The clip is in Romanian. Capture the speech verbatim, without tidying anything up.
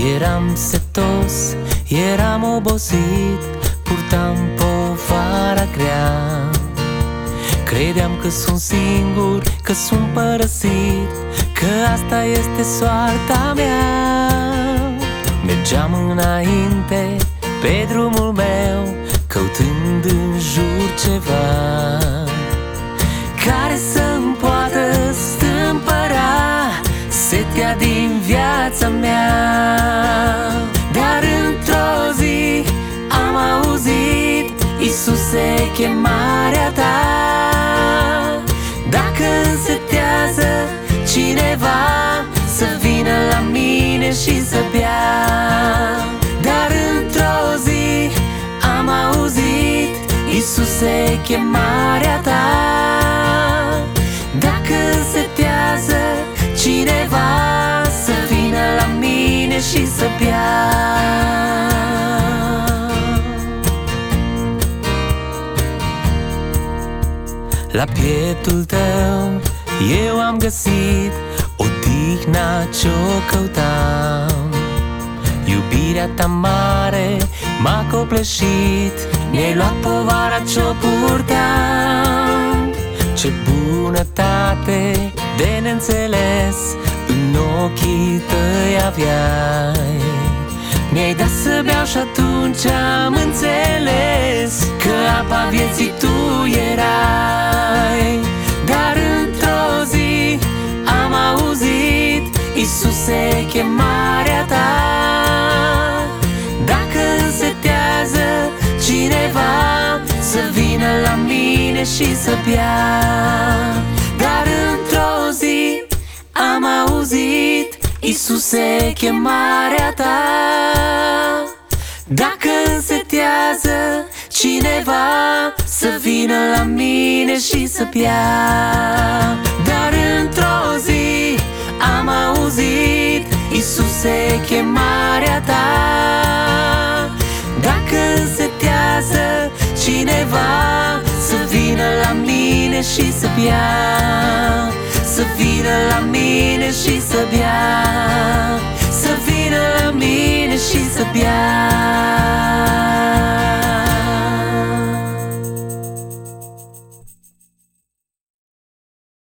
Eram setos, eram obosit, purtam povara grea. Credeam că sunt singur, că sunt părăsit, că asta este soarta mea. Mergeam înainte pe drumul meu, căutând în jur ceva care să-mi poată stâmpăra setea din viața mea. Dar într-o zi am auzit: Iisuse, chemarea ta. Dacă însetează cineva, să vină la mine și să bea. Dar într-o zi am auzit: Iisuse, chemarea ta. Dacă însetează cineva, să vină la mine și să bea. La pieptul tău eu am găsit odihna ce-o căutam. Iubirea ta mare m-a copleșit, mi-ai luat povara ce-o purtam. Ce bunătate de neînțeles în ochii tăi aveai. Mi-ai dat să beau și atunci am înțeles că apa vieții tu erai. Dar într-o zi am auzit: Iisuse, chemarea ta. Dacă însetează cineva, să vină la mine și să bea. Dar într-o zi am auzit: Iisuse, chemarea ta. Dacă însetează cineva, să vină la mine și să bea. Dar într-o zi am auzit: Iisuse, chemarea ta. Dacă însetează cineva, să vină la mine și să bea. Să vină la mine și să bea. Să vină la mine și să bea.